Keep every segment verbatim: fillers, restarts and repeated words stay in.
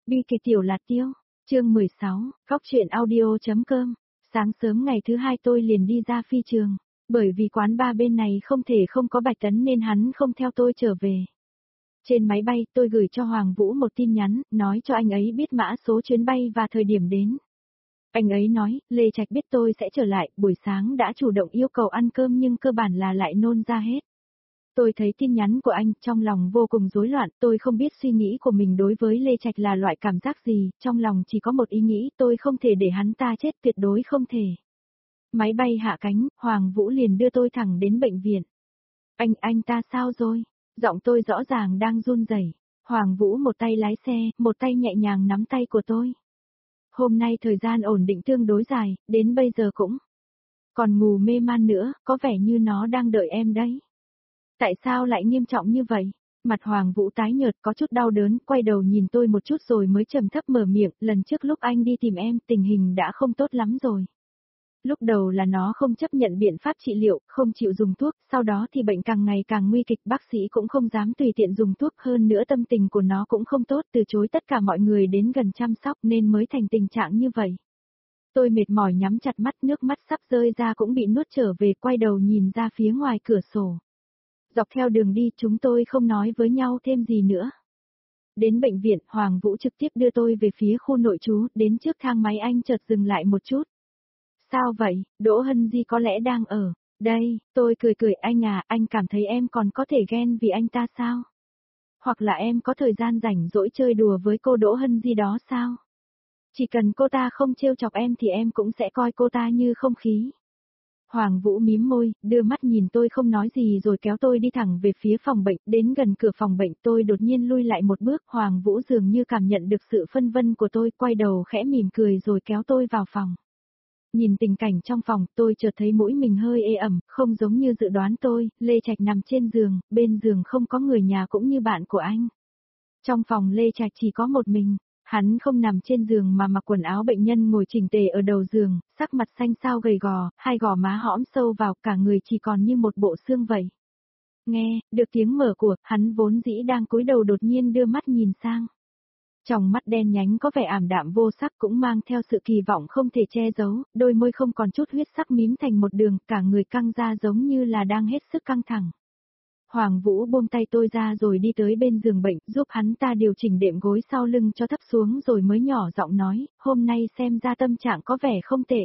Bi kịch Tiểu Lạt Tiêu, chương mười sáu, Góc truyện audio.com. Sáng sớm ngày thứ hai tôi liền đi ra phi trường, bởi vì quán bar bên này không thể không có Bạch Tấn nên hắn không theo tôi trở về. Trên máy bay tôi gửi cho Hoàng Vũ một tin nhắn, nói cho anh ấy biết mã số chuyến bay và thời điểm đến. Anh ấy nói, Lê Trạch biết tôi sẽ trở lại, buổi sáng đã chủ động yêu cầu ăn cơm nhưng cơ bản là lại nôn ra hết. Tôi thấy tin nhắn của anh, trong lòng vô cùng rối loạn, tôi không biết suy nghĩ của mình đối với Lê Trạch là loại cảm giác gì, trong lòng chỉ có một ý nghĩ, tôi không thể để hắn ta chết, tuyệt đối không thể. Máy bay hạ cánh, Hoàng Vũ liền đưa tôi thẳng đến bệnh viện. Anh, anh ta sao rồi? Giọng tôi rõ ràng đang run rẩy. Hoàng Vũ một tay lái xe, một tay nhẹ nhàng nắm tay của tôi. Hôm nay thời gian ổn định tương đối dài, đến bây giờ cũng còn ngủ mê man nữa, có vẻ như nó đang đợi em đấy. Tại sao lại nghiêm trọng như vậy? Mặt Hoàng Vũ tái nhợt có chút đau đớn, quay đầu nhìn tôi một chút rồi mới trầm thấp mở miệng, lần trước lúc anh đi tìm em, tình hình đã không tốt lắm rồi. Lúc đầu là nó không chấp nhận biện pháp trị liệu, không chịu dùng thuốc, sau đó thì bệnh càng ngày càng nguy kịch, bác sĩ cũng không dám tùy tiện dùng thuốc, hơn nữa tâm tình của nó cũng không tốt, từ chối tất cả mọi người đến gần chăm sóc nên mới thành tình trạng như vậy. Tôi mệt mỏi nhắm chặt mắt, nước mắt sắp rơi ra cũng bị nuốt trở về, quay đầu nhìn ra phía ngoài cửa sổ. Dọc theo đường đi chúng tôi không nói với nhau thêm gì nữa. Đến bệnh viện, Hoàng Vũ trực tiếp đưa tôi về phía khu nội trú, đến trước thang máy anh chợt dừng lại một chút. Sao vậy, Đỗ Hân Di có lẽ đang ở đây? Tôi cười cười, anh à, anh cảm thấy em còn có thể ghen vì anh ta sao? Hoặc là em có thời gian rảnh rỗi chơi đùa với cô Đỗ Hân Di đó sao? Chỉ cần cô ta không trêu chọc em thì em cũng sẽ coi cô ta như không khí. Hoàng Vũ mím môi, đưa mắt nhìn tôi không nói gì rồi kéo tôi đi thẳng về phía phòng bệnh, đến gần cửa phòng bệnh tôi đột nhiên lui lại một bước, Hoàng Vũ dường như cảm nhận được sự phân vân của tôi, quay đầu khẽ mỉm cười rồi kéo tôi vào phòng. Nhìn tình cảnh trong phòng, tôi chợt thấy mũi mình hơi ê ẩm, không giống như dự đoán tôi, Lê Trạch nằm trên giường, bên giường không có người nhà cũng như bạn của anh. Trong phòng Lê Trạch chỉ có một mình. Hắn không nằm trên giường mà mặc quần áo bệnh nhân ngồi chỉnh tề ở đầu giường, sắc mặt xanh xao gầy gò, hai gò má hõm sâu vào, cả người chỉ còn như một bộ xương vậy. Nghe, được tiếng mở của, hắn vốn dĩ đang cúi đầu đột nhiên đưa mắt nhìn sang. Trong mắt đen nhánh có vẻ ảm đạm vô sắc cũng mang theo sự kỳ vọng không thể che giấu, đôi môi không còn chút huyết sắc mím thành một đường, cả người căng ra giống như là đang hết sức căng thẳng. Hoàng Vũ buông tay tôi ra rồi đi tới bên giường bệnh, giúp hắn ta điều chỉnh đệm gối sau lưng cho thấp xuống rồi mới nhỏ giọng nói, hôm nay xem ra tâm trạng có vẻ không tệ.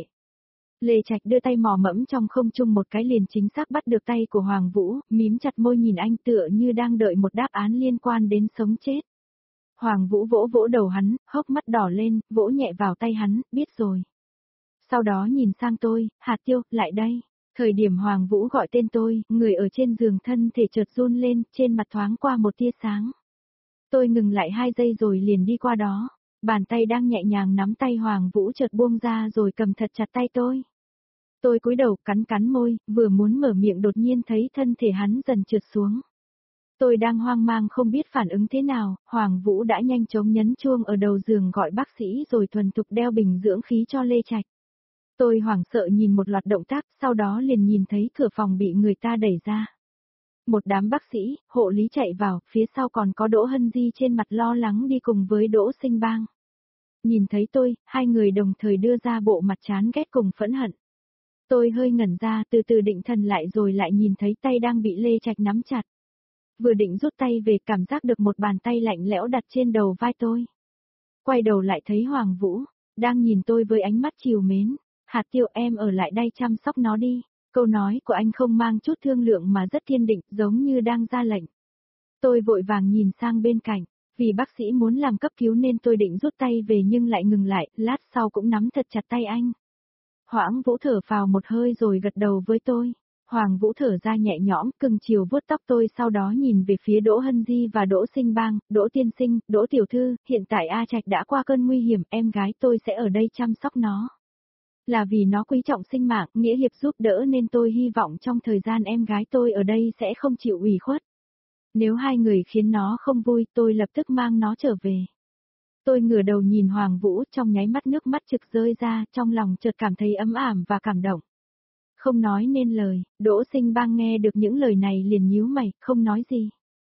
Lê Trạch đưa tay mò mẫm trong không trung một cái liền chính xác bắt được tay của Hoàng Vũ, mím chặt môi nhìn anh tựa như đang đợi một đáp án liên quan đến sống chết. Hoàng Vũ vỗ vỗ đầu hắn, hốc mắt đỏ lên, vỗ nhẹ vào tay hắn, biết rồi. Sau đó nhìn sang tôi, Hạt Tiêu, lại đây. Thời điểm Hoàng Vũ gọi tên tôi, người ở trên giường thân thể chợt run lên, trên mặt thoáng qua một tia sáng. Tôi ngừng lại hai giây rồi liền đi qua đó. Bàn tay đang nhẹ nhàng nắm tay Hoàng Vũ chợt buông ra rồi cầm thật chặt tay tôi. Tôi cúi đầu cắn cắn môi, vừa muốn mở miệng đột nhiên thấy thân thể hắn dần trượt xuống. Tôi đang hoang mang không biết phản ứng thế nào, Hoàng Vũ đã nhanh chóng nhấn chuông ở đầu giường gọi bác sĩ rồi thuần thục đeo bình dưỡng khí cho Lê Trạch. Tôi hoảng sợ nhìn một loạt động tác, sau đó liền nhìn thấy cửa phòng bị người ta đẩy ra. Một đám bác sĩ, hộ lý chạy vào, phía sau còn có Đỗ Hân Di trên mặt lo lắng đi cùng với Đỗ Sinh Bang. Nhìn thấy tôi, hai người đồng thời đưa ra bộ mặt chán ghét cùng phẫn hận. Tôi hơi ngẩn ra, từ từ định thần lại rồi lại nhìn thấy tay đang bị Lê Trạch nắm chặt. Vừa định rút tay về, cảm giác được một bàn tay lạnh lẽo đặt trên đầu vai tôi. Quay đầu lại thấy Hoàng Vũ, đang nhìn tôi với ánh mắt trìu mến. Hạt Tiêu, em ở lại đây chăm sóc nó đi. Câu nói của anh không mang chút thương lượng mà rất kiên định, giống như đang ra lệnh. Tôi vội vàng nhìn sang bên cạnh, vì bác sĩ muốn làm cấp cứu nên tôi định rút tay về nhưng lại ngừng lại, lát sau cũng nắm thật chặt tay anh. Hoàng Vũ thở phào một hơi rồi gật đầu với tôi. Hoàng Vũ thở ra nhẹ nhõm, cưng chiều vuốt tóc tôi, sau đó nhìn về phía Đỗ Hân Di và Đỗ Sinh Bang, Đỗ Tiên Sinh, Đỗ Tiểu Thư, hiện tại A Trạch đã qua cơn nguy hiểm, em gái tôi sẽ ở đây chăm sóc nó. Là vì nó quý trọng sinh mạng, nghĩa hiệp giúp đỡ nên tôi hy vọng trong thời gian em gái tôi ở đây sẽ không chịu ủy khuất. Nếu hai người khiến nó không vui, tôi lập tức mang nó trở về. Tôi ngửa đầu nhìn Hoàng Vũ, trong nháy mắt nước mắt trực rơi ra, trong lòng chợt cảm thấy ấm ảm và cảm động. Không nói nên lời, Đỗ Sinh Bang nghe được những lời này liền nhíu mày, không nói gì.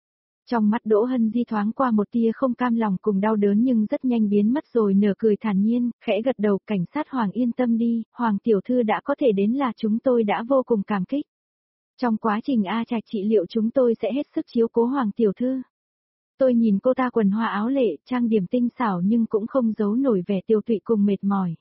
Trong mắt Đỗ Hân Di thoáng qua một tia không cam lòng cùng đau đớn nhưng rất nhanh biến mất rồi nở cười thản nhiên, khẽ gật đầu, cảnh sát Hoàng yên tâm đi, Hoàng tiểu thư đã có thể đến là chúng tôi đã vô cùng cảm kích. Trong quá trình A Trạch trị liệu chúng tôi sẽ hết sức chiếu cố Hoàng tiểu thư. Tôi nhìn cô ta quần hoa áo lệ, trang điểm tinh xảo nhưng cũng không giấu nổi vẻ tiêu tụy cùng mệt mỏi.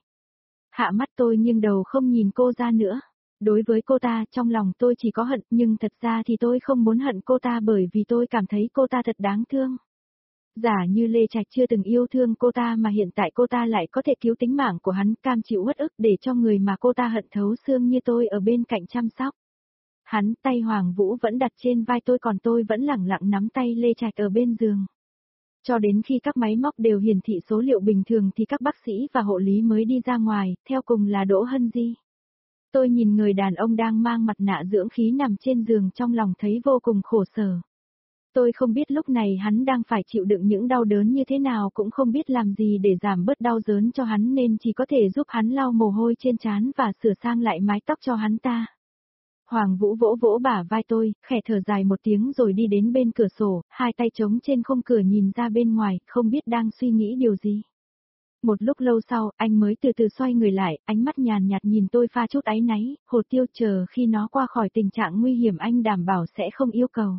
Hạ mắt tôi nghiêng đầu không nhìn cô ra nữa. Đối với cô ta, trong lòng tôi chỉ có hận, nhưng thật ra thì tôi không muốn hận cô ta bởi vì tôi cảm thấy cô ta thật đáng thương. Giả như Lê Trạch chưa từng yêu thương cô ta mà hiện tại cô ta lại có thể cứu tính mạng của hắn, cam chịu uất ức để cho người mà cô ta hận thấu xương như tôi ở bên cạnh chăm sóc. Hắn, tay Hoàng Vũ vẫn đặt trên vai tôi còn tôi vẫn lẳng lặng nắm tay Lê Trạch ở bên giường. Cho đến khi các máy móc đều hiển thị số liệu bình thường thì các bác sĩ và hộ lý mới đi ra ngoài, theo cùng là Đỗ Hân Di. Tôi nhìn người đàn ông đang mang mặt nạ dưỡng khí nằm trên giường trong lòng thấy vô cùng khổ sở. Tôi không biết lúc này hắn đang phải chịu đựng những đau đớn như thế nào cũng không biết làm gì để giảm bớt đau đớn cho hắn nên chỉ có thể giúp hắn lau mồ hôi trên trán và sửa sang lại mái tóc cho hắn ta. Hoàng Vũ vỗ vỗ bả vai tôi, khẽ thở dài một tiếng rồi đi đến bên cửa sổ, hai tay trống trên khung cửa nhìn ra bên ngoài, không biết đang suy nghĩ điều gì. Một lúc lâu sau, anh mới từ từ xoay người lại, ánh mắt nhàn nhạt nhìn tôi pha chút áy náy, Hồ Tiêu chờ khi nó qua khỏi tình trạng nguy hiểm anh đảm bảo sẽ không yêu cầu.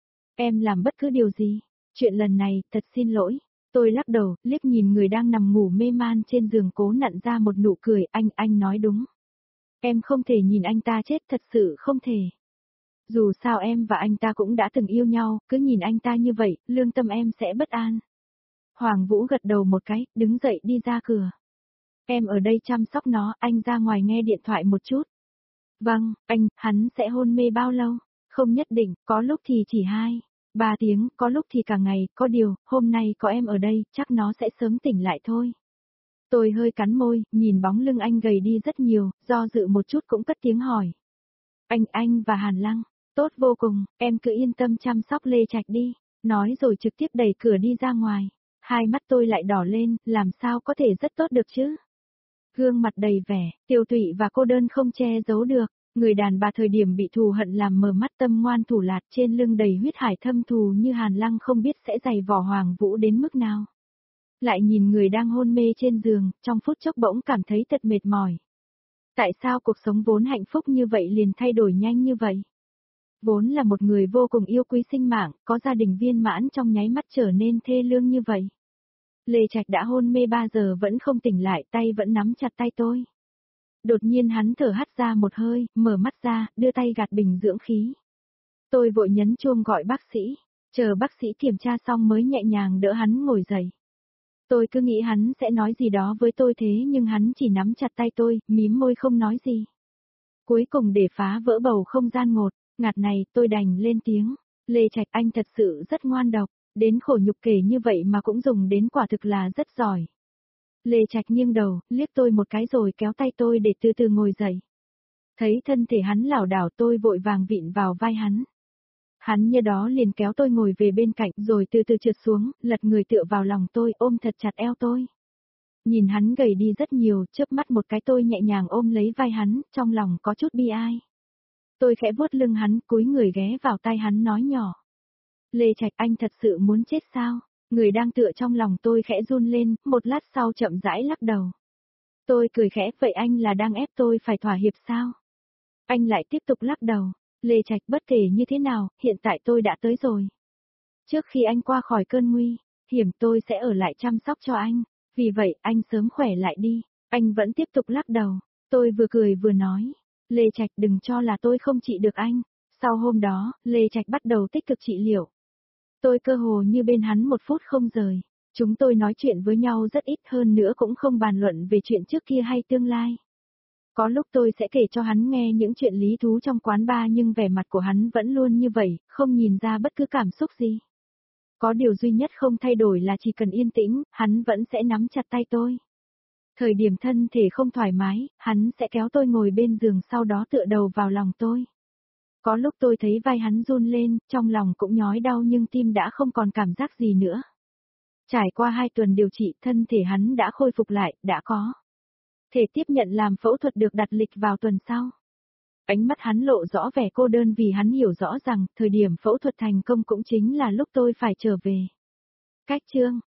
Em làm bất cứ điều gì. Chuyện lần này, thật xin lỗi. Tôi lắc đầu, liếc nhìn người đang nằm ngủ mê man trên giường cố nặn ra một nụ cười, anh, anh nói đúng. Em không thể nhìn anh ta chết, thật sự không thể. Dù sao em và anh ta cũng đã từng yêu nhau, cứ nhìn anh ta như vậy, lương tâm em sẽ bất an. Hoàng Vũ gật đầu một cái, đứng dậy đi ra cửa. Em ở đây chăm sóc nó, anh ra ngoài nghe điện thoại một chút. Vâng, anh, hắn sẽ hôn mê bao lâu? Không nhất định, có lúc thì chỉ hai, ba tiếng, có lúc thì cả ngày, có điều, hôm nay có em ở đây, chắc nó sẽ sớm tỉnh lại thôi. Tôi hơi cắn môi, nhìn bóng lưng anh gầy đi rất nhiều, do dự một chút cũng cất tiếng hỏi. Anh, anh và Hàn Lăng, tốt vô cùng, em cứ yên tâm chăm sóc Lê Trạch đi, nói rồi trực tiếp đẩy cửa đi ra ngoài. Hai mắt tôi lại đỏ lên, làm sao có thể rất tốt được chứ? Gương mặt đầy vẻ, tiêu tụy và cô đơn không che giấu được, người đàn bà thời điểm bị thù hận làm mờ mắt tâm ngoan thủ lạt trên lưng đầy huyết hải thâm thù như Hàn Lăng không biết sẽ giày vò Hoàng Vũ đến mức nào. Lại nhìn người đang hôn mê trên giường, trong phút chốc bỗng cảm thấy thật mệt mỏi. Tại sao cuộc sống vốn hạnh phúc như vậy liền thay đổi nhanh như vậy? Vốn là một người vô cùng yêu quý sinh mạng, có gia đình viên mãn trong nháy mắt trở nên thê lương như vậy. Lê Trạch đã hôn mê ba giờ vẫn không tỉnh lại, tay vẫn nắm chặt tay tôi. Đột nhiên hắn thở hắt ra một hơi, mở mắt ra, đưa tay gạt bình dưỡng khí. Tôi vội nhấn chuông gọi bác sĩ, chờ bác sĩ kiểm tra xong mới nhẹ nhàng đỡ hắn ngồi dậy. Tôi cứ nghĩ hắn sẽ nói gì đó với tôi thế nhưng hắn chỉ nắm chặt tay tôi, mím môi không nói gì. Cuối cùng để phá vỡ bầu không gian ngột, ngạt này tôi đành lên tiếng. Lê Trạch anh thật sự rất ngoan độc, đến khổ nhục kể như vậy mà cũng dùng đến quả thực là rất giỏi. Lê Trạch nghiêng đầu, liếc tôi một cái rồi kéo tay tôi để từ từ ngồi dậy. Thấy thân thể hắn lảo đảo tôi vội vàng vịn vào vai hắn. Hắn như đó liền kéo tôi ngồi về bên cạnh rồi từ từ trượt xuống, lật người tựa vào lòng tôi ôm thật chặt eo tôi. Nhìn hắn gầy đi rất nhiều, chớp mắt một cái tôi nhẹ nhàng ôm lấy vai hắn, trong lòng có chút bi ai. Tôi khẽ vuốt lưng hắn, cúi người ghé vào tai hắn nói nhỏ. Lê Trạch anh thật sự muốn chết sao? Người đang tựa trong lòng tôi khẽ run lên, một lát sau chậm rãi lắc đầu. Tôi cười khẽ, vậy anh là đang ép tôi phải thỏa hiệp sao? Anh lại tiếp tục lắc đầu. Lê Trạch bất kể như thế nào, hiện tại tôi đã tới rồi. Trước khi anh qua khỏi cơn nguy hiểm tôi sẽ ở lại chăm sóc cho anh. Vì vậy, anh sớm khỏe lại đi. Anh vẫn tiếp tục lắc đầu. Tôi vừa cười vừa nói. Lê Trạch đừng cho là tôi không trị được anh. Sau hôm đó, Lê Trạch bắt đầu tích cực trị liệu. Tôi cơ hồ như bên hắn một phút không rời. Chúng tôi nói chuyện với nhau rất ít hơn nữa cũng không bàn luận về chuyện trước kia hay tương lai. Có lúc tôi sẽ kể cho hắn nghe những chuyện lý thú trong quán bar nhưng vẻ mặt của hắn vẫn luôn như vậy, không nhìn ra bất cứ cảm xúc gì. Có điều duy nhất không thay đổi là chỉ cần yên tĩnh, hắn vẫn sẽ nắm chặt tay tôi. Thời điểm thân thể không thoải mái, hắn sẽ kéo tôi ngồi bên giường sau đó tựa đầu vào lòng tôi. Có lúc tôi thấy vai hắn run lên, trong lòng cũng nhói đau nhưng tim đã không còn cảm giác gì nữa. Trải qua hai tuần điều trị thân thể hắn đã khôi phục lại, đã có thể tiếp nhận làm phẫu thuật được đặt lịch vào tuần sau. Ánh mắt hắn lộ rõ vẻ cô đơn vì hắn hiểu rõ rằng thời điểm phẫu thuật thành công cũng chính là lúc tôi phải trở về. Cách chương